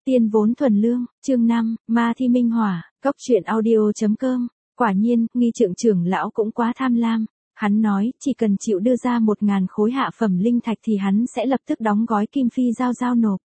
Tiên vốn thuần lương, chương 5, ma thi minh hỏa, cốc truyện audio.com. Quả nhiên, nghi trượng trưởng lão cũng quá tham lam. Hắn nói, chỉ cần chịu đưa ra 1.000 khối hạ phẩm linh thạch thì hắn sẽ lập tức đóng gói kim phi giao nộp.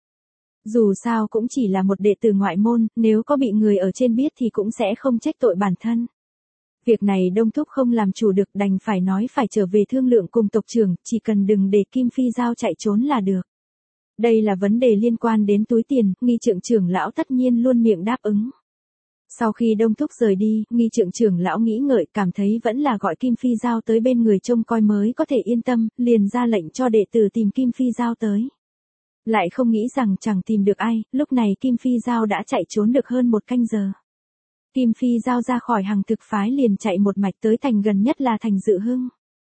Dù sao cũng chỉ là một đệ tử ngoại môn, nếu có bị người ở trên biết thì cũng sẽ không trách tội bản thân. Việc này Đông Thúc không làm chủ được, đành phải nói phải trở về thương lượng cùng tộc trưởng, chỉ cần đừng để kim phi giao chạy trốn là được. Đây là vấn đề liên quan đến túi tiền, nghi trượng trưởng lão tất nhiên luôn miệng đáp ứng. Sau khi Đông Thúc rời đi, nghi trượng trưởng lão nghĩ ngợi, cảm thấy vẫn là gọi kim phi giao tới bên người trông coi mới có thể yên tâm, liền ra lệnh cho đệ tử tìm kim phi giao tới. Lại không nghĩ rằng chẳng tìm được ai, lúc này kim phi giao đã chạy trốn được hơn 1 canh giờ. Kim phi giao ra khỏi hàng thực phái liền chạy một mạch tới thành gần nhất là thành Dự Hưng.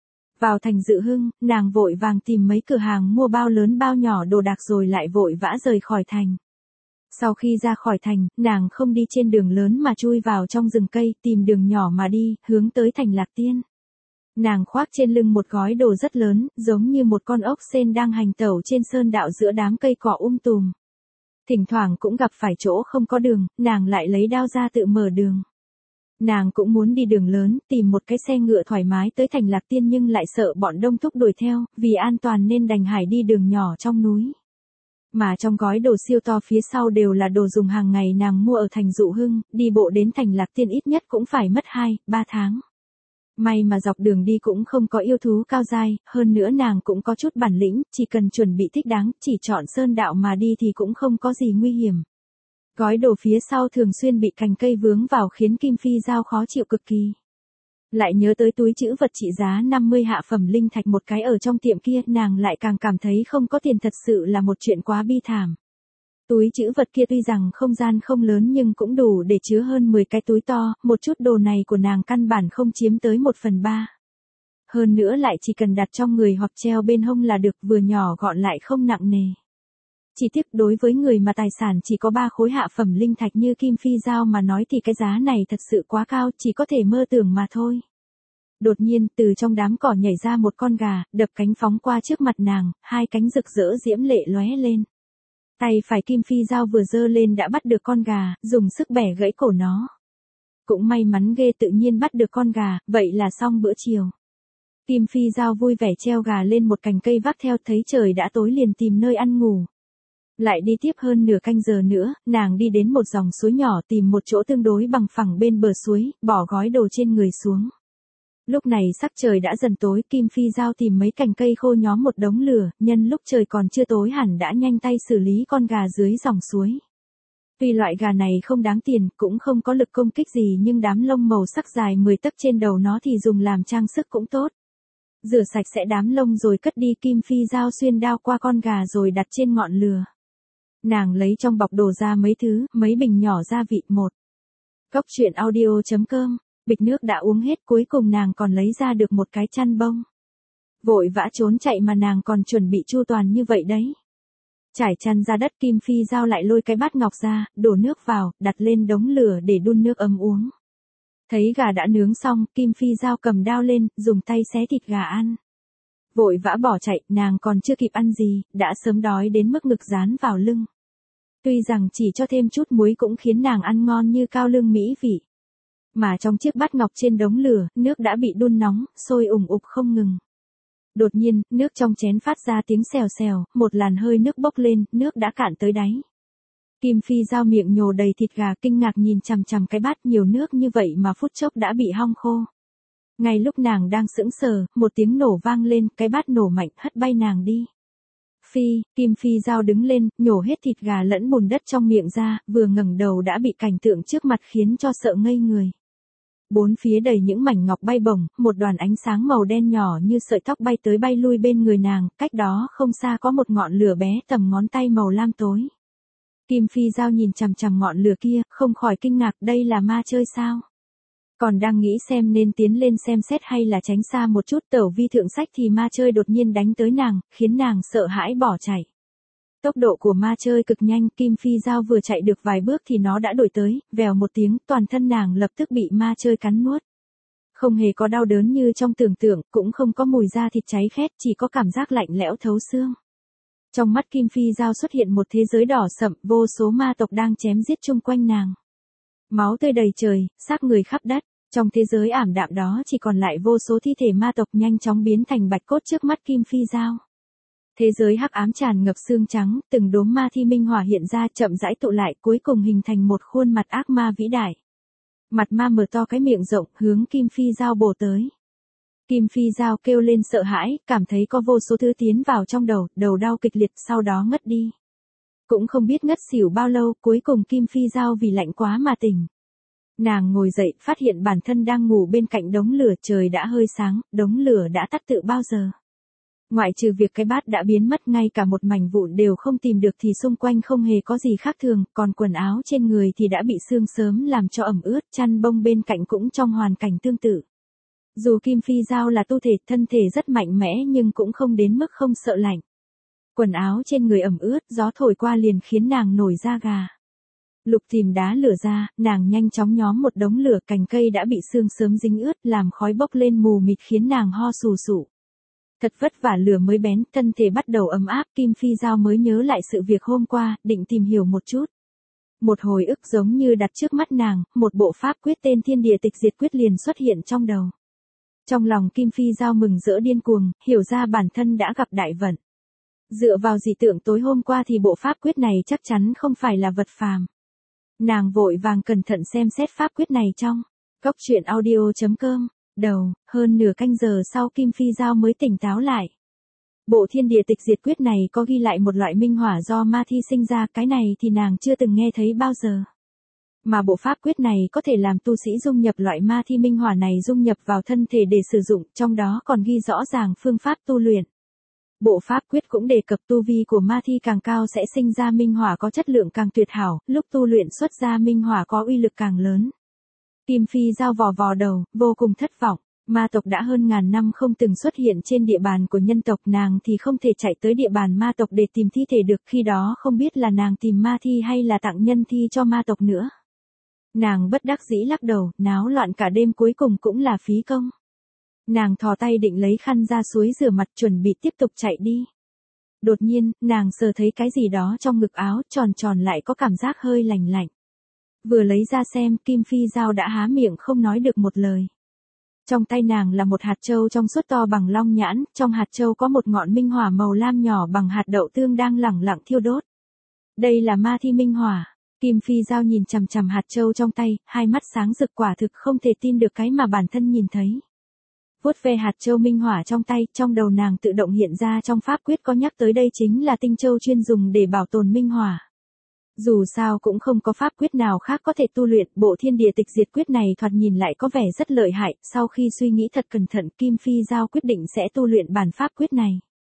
Vào thành Dự Hưng, nàng vội vàng tìm mấy cửa hàng mua bao lớn bao nhỏ đồ đạc rồi lại vội vã rời khỏi thành. Sau khi ra khỏi thành, nàng không đi trên đường lớn mà chui vào trong rừng cây, tìm đường nhỏ mà đi, hướng tới thành Lạc Tiên. Nàng khoác trên lưng một gói đồ rất lớn, giống như một con ốc sên đang hành tẩu trên sơn đạo giữa đám cây cỏ tùm. Thỉnh thoảng cũng gặp phải chỗ không có đường, nàng lại lấy đao ra tự mở đường. Nàng cũng muốn đi đường lớn, tìm một cái xe ngựa thoải mái tới thành Lạc Tiên nhưng lại sợ bọn Đông Thúc đuổi theo, vì an toàn nên đành hải đi đường nhỏ trong núi. Mà trong gói đồ siêu to phía sau đều là đồ dùng hàng ngày nàng mua ở thành Dụ Hưng, đi bộ đến thành Lạc Tiên ít nhất cũng phải mất 2-3 tháng. May mà dọc đường đi cũng không có yêu thú cao dai, hơn nữa nàng cũng có chút bản lĩnh, chỉ cần chuẩn bị thích đáng, chỉ chọn sơn đạo mà đi thì cũng không có gì nguy hiểm. Gói đồ phía sau thường xuyên bị cành cây vướng vào khiến kim phi giao khó chịu cực kỳ. Lại nhớ tới túi trữ vật trị giá 50 hạ phẩm linh thạch một cái ở trong tiệm kia, nàng lại càng cảm thấy không có tiền thật sự là một chuyện quá bi thảm. Túi trữ vật kia tuy rằng không gian không lớn nhưng cũng đủ để chứa hơn 10 cái túi to, một chút đồ này của nàng căn bản không chiếm tới 1/3. Hơn nữa lại chỉ cần đặt trong người hoặc treo bên hông là được, vừa nhỏ gọn lại không nặng nề. Chỉ tiếc đối với người mà tài sản chỉ có 3 khối hạ phẩm linh thạch như kim phi giao mà nói thì cái giá này thật sự quá cao, chỉ có thể mơ tưởng mà thôi. Đột nhiên, từ trong đám cỏ nhảy ra một con gà, đập cánh phóng qua trước mặt nàng, 2 cánh rực rỡ diễm lệ lóe lên. Tay phải kim phi giao vừa giơ lên đã bắt được con gà, dùng sức bẻ gãy cổ nó. Cũng may mắn ghê, tự nhiên bắt được con gà, vậy là xong bữa chiều. Kim phi giao vui vẻ treo gà lên một cành cây vác theo, thấy trời đã tối liền tìm nơi ăn ngủ. Lại đi tiếp hơn nửa canh giờ nữa, nàng đi đến một dòng suối nhỏ, tìm một chỗ tương đối bằng phẳng bên bờ suối, bỏ gói đồ trên người xuống. Lúc này sắc trời đã dần tối, kim phi giao tìm mấy cành cây khô nhóm một đống lửa, nhân lúc trời còn chưa tối hẳn đã nhanh tay xử lý con gà dưới dòng suối. Tuy loại gà này không đáng tiền, cũng không có lực công kích gì nhưng đám lông màu sắc dài 10 tấc trên đầu nó thì dùng làm trang sức cũng tốt. Rửa sạch sẽ đám lông rồi cất đi, kim phi giao xuyên đao qua con gà rồi đặt trên ngọn lửa. Nàng lấy trong bọc đồ ra mấy thứ, mấy bình nhỏ gia vị. Cốc truyện audio.com. Bịch nước đã uống hết, cuối cùng nàng còn lấy ra được một cái chăn bông. Vội vã trốn chạy mà nàng còn chuẩn bị chu toàn như vậy đấy. Trải chăn ra đất, kim phi giao lại lôi cái bát ngọc ra, đổ nước vào, đặt lên đống lửa để đun nước ấm uống. Thấy gà đã nướng xong, kim phi giao cầm đao lên, dùng tay xé thịt gà ăn. Vội vã bỏ chạy, nàng còn chưa kịp ăn gì, đã sớm đói đến mức ngực dán vào lưng. Tuy rằng chỉ cho thêm chút muối cũng khiến nàng ăn ngon như cao lương mỹ vị. Mà trong chiếc bát ngọc trên đống lửa, nước đã bị đun nóng, sôi ủng ục không ngừng. Đột nhiên, nước trong chén phát ra tiếng xèo xèo, một làn hơi nước bốc lên, nước đã cạn tới đáy. Kim phi giao miệng nhổ đầy thịt gà, kinh ngạc nhìn chằm chằm cái bát, nhiều nước như vậy mà phút chốc đã bị hong khô. Ngay lúc nàng đang sững sờ, một tiếng nổ vang lên, cái bát nổ mạnh hất bay nàng đi. Kim phi giao đứng lên, nhổ hết thịt gà lẫn bùn đất trong miệng ra, vừa ngẩng đầu đã bị cảnh tượng trước mặt khiến cho sợ ngây người. Bốn phía đầy những mảnh ngọc bay bổng, một đoàn ánh sáng màu đen nhỏ như sợi tóc bay tới bay lui bên người nàng, cách đó không xa có một ngọn lửa bé tầm ngón tay màu lam tối. Kim phi giao nhìn chằm chằm ngọn lửa kia, không khỏi kinh ngạc, đây là ma chơi sao? Còn đang nghĩ xem nên tiến lên xem xét hay là tránh xa một chút tẩu vi thượng sách thì ma chơi đột nhiên đánh tới nàng, khiến nàng sợ hãi bỏ chạy. Tốc độ của ma chơi cực nhanh, kim phi giao vừa chạy được vài bước thì nó đã đuổi tới, vèo một tiếng, toàn thân nàng lập tức bị ma chơi cắn nuốt. Không hề có đau đớn như trong tưởng tượng, cũng không có mùi da thịt cháy khét, chỉ có cảm giác lạnh lẽo thấu xương. Trong mắt Kim Phi Giao xuất hiện một thế giới đỏ sậm, vô số ma tộc đang chém giết chung quanh nàng. Máu tươi đầy trời, xác người khắp đất, trong thế giới ảm đạm đó chỉ còn lại vô số thi thể ma tộc nhanh chóng biến thành bạch cốt trước mắt Kim Phi Giao. Thế giới hắc ám tràn ngập xương trắng, từng đốm ma thi minh hỏa hiện ra chậm rãi tụ lại cuối cùng hình thành một khuôn mặt ác ma vĩ đại. Mặt ma mở to cái miệng rộng hướng Kim Phi Giao bổ tới. Kim Phi Giao kêu lên sợ hãi, cảm thấy có vô số thứ tiến vào trong đầu, đầu đau kịch liệt sau đó ngất đi. Cũng không biết ngất xỉu bao lâu, cuối cùng Kim Phi Giao vì lạnh quá mà tỉnh. Nàng ngồi dậy, phát hiện bản thân đang ngủ bên cạnh đống lửa, trời đã hơi sáng, đống lửa đã tắt từ bao giờ. Ngoại trừ việc cái bát đã biến mất, ngay cả một mảnh vụn đều không tìm được thì xung quanh không hề có gì khác thường, còn quần áo trên người thì đã bị sương sớm làm cho ẩm ướt, chăn bông bên cạnh cũng trong hoàn cảnh tương tự. Dù Kim Phi Giao là tu thể, thân thể rất mạnh mẽ nhưng cũng không đến mức không sợ lạnh. Quần áo trên người ẩm ướt, gió thổi qua liền khiến nàng nổi da gà. Lục tìm đá lửa ra, nàng nhanh chóng nhóm một đống lửa, cành cây đã bị sương sớm dính ướt làm khói bốc lên mù mịt khiến nàng ho sù sụ. Thật vất vả lửa mới bén, thân thể bắt đầu ấm áp, Kim Phi Giao mới nhớ lại sự việc hôm qua, định tìm hiểu một chút. Một hồi ức giống như đặt trước mắt nàng, một bộ pháp quyết tên Thiên Địa Tịch Diệt Quyết liền xuất hiện trong đầu. Trong lòng Kim Phi Giao mừng rỡ điên cuồng, hiểu ra bản thân đã gặp đại vận. Dựa vào dị tượng tối hôm qua thì bộ pháp quyết này chắc chắn không phải là vật phàm. Nàng vội vàng cẩn thận xem xét pháp quyết này trong Cốc Truyện Audio.com. Đầu, hơn nửa canh giờ sau Kim Phi Giao mới tỉnh táo lại. Bộ Thiên Địa Tịch Diệt Quyết này có ghi lại một loại minh hỏa do ma thi sinh ra, cái này thì nàng chưa từng nghe thấy bao giờ. Mà bộ pháp quyết này có thể làm tu sĩ dung nhập loại ma thi minh hỏa này dung nhập vào thân thể để sử dụng, trong đó còn ghi rõ ràng phương pháp tu luyện. Bộ pháp quyết cũng đề cập tu vi của ma thi càng cao sẽ sinh ra minh hỏa có chất lượng càng tuyệt hảo, lúc tu luyện xuất ra minh hỏa có uy lực càng lớn. Kim Phi Giao vò vò đầu, vô cùng thất vọng. Ma tộc đã hơn ngàn năm không từng xuất hiện trên địa bàn của nhân tộc, nàng thì không thể chạy tới địa bàn ma tộc để tìm thi thể được, khi đó không biết là nàng tìm ma thi hay là tặng nhân thi cho ma tộc nữa. Nàng bất đắc dĩ lắc đầu, náo loạn cả đêm cuối cùng cũng là phí công. Nàng thò tay định lấy khăn ra suối rửa mặt chuẩn bị tiếp tục chạy đi. Đột nhiên, nàng sờ thấy cái gì đó trong ngực áo, tròn tròn lại có cảm giác hơi lạnh lạnh. Vừa lấy ra xem, Kim Phi Giao đã há miệng không nói được một lời. Trong tay nàng là một hạt châu trong suốt to bằng long nhãn, trong hạt châu có một ngọn minh hỏa màu lam nhỏ bằng hạt đậu tương đang lẳng lặng thiêu đốt. Đây là ma thi minh hỏa. Kim Phi Giao nhìn chằm chằm hạt châu trong tay, hai mắt sáng rực, quả thực không thể tin được cái mà bản thân nhìn thấy. Vuốt ve hạt châu minh hỏa trong tay, trong đầu nàng tự động hiện ra trong pháp quyết có nhắc tới đây chính là tinh châu chuyên dùng để bảo tồn minh hỏa. Dù sao cũng không có pháp quyết nào khác có thể tu luyện, bộ Thiên Địa Tịch Diệt Quyết này thoạt nhìn lại có vẻ rất lợi hại, sau khi suy nghĩ thật cẩn thận, Kim Phi Giao quyết định sẽ tu luyện bản pháp quyết này.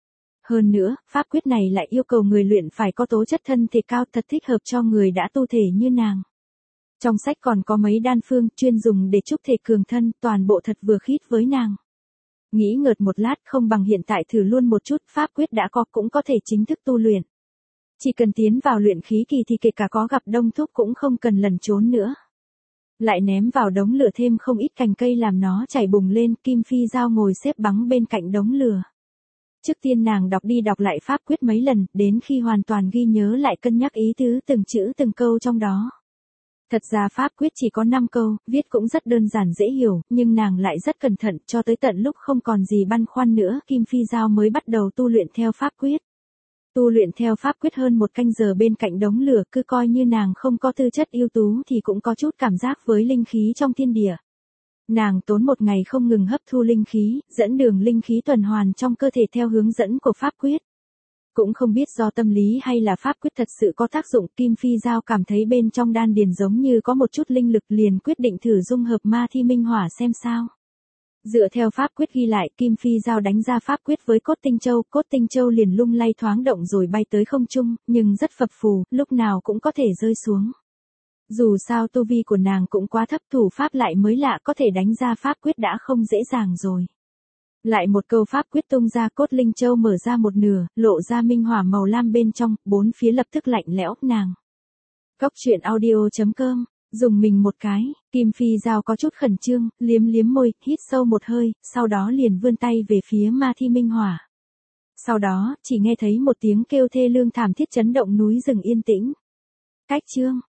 Hơn nữa, pháp quyết này lại yêu cầu người luyện phải có tố chất thân thể cao, thật thích hợp cho người đã tu thể như nàng. Trong sách còn có mấy đan phương chuyên dùng để chúc thể cường thân, toàn bộ thật vừa khít với nàng. Nghĩ ngợt một lát, không bằng hiện tại thử luôn một chút, pháp quyết đã có cũng có thể chính thức tu luyện. Chỉ cần tiến vào luyện khí kỳ thì kể cả có gặp đông thúc cũng không cần lẩn trốn nữa. Lại ném vào đống lửa thêm không ít cành cây làm nó chảy bùng lên, Kim Phi Giao ngồi xếp bằng bên cạnh đống lửa. Trước tiên nàng đọc đi đọc lại pháp quyết mấy lần, đến khi hoàn toàn ghi nhớ lại cân nhắc ý tứ từng chữ từng câu trong đó. Thật ra pháp quyết chỉ có 5 câu, viết cũng rất đơn giản dễ hiểu, nhưng nàng lại rất cẩn thận, cho tới tận lúc không còn gì băn khoăn nữa, Kim Phi Giao mới bắt đầu tu luyện theo pháp quyết. Tu luyện theo pháp quyết hơn một canh giờ bên cạnh đống lửa, cứ coi như nàng không có tư chất ưu tú thì cũng có chút cảm giác với linh khí trong thiên địa. Nàng tốn một ngày không ngừng hấp thu linh khí, dẫn đường linh khí tuần hoàn trong cơ thể theo hướng dẫn của pháp quyết. Cũng không biết do tâm lý hay là pháp quyết thật sự có tác dụng, Kim Phi Giao cảm thấy bên trong đan điền giống như có một chút linh lực, liền quyết định thử dung hợp ma thi minh hỏa xem sao. Dựa theo pháp quyết ghi lại, Kim Phi Giao đánh ra pháp quyết với cốt tinh châu liền lung lay thoáng động rồi bay tới không trung, nhưng rất phập phù, lúc nào cũng có thể rơi xuống. Dù sao tu vi của nàng cũng quá thấp, thủ pháp lại mới lạ, có thể đánh ra pháp quyết đã không dễ dàng rồi. Lại một câu pháp quyết tung ra, cốt linh châu mở ra một nửa, lộ ra minh hỏa màu lam bên trong, bốn phía lập tức lạnh lẽo, nàng. Cốc Truyện Audio.com. Dùng mình một cái, Kim Phi Giao có chút khẩn trương, liếm liếm môi, hít sâu một hơi, sau đó liền vươn tay về phía ma thi minh hỏa. Sau đó, chỉ nghe thấy một tiếng kêu thê lương thảm thiết chấn động núi rừng yên tĩnh. Cách chương.